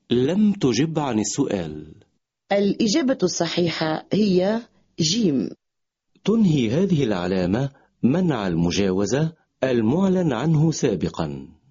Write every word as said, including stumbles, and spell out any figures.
لم تجب عن السؤال. الإجابة الصحيحة هي جيم. تنهي هذه العلامة منع المجاوزة المعلن عنه سابقا.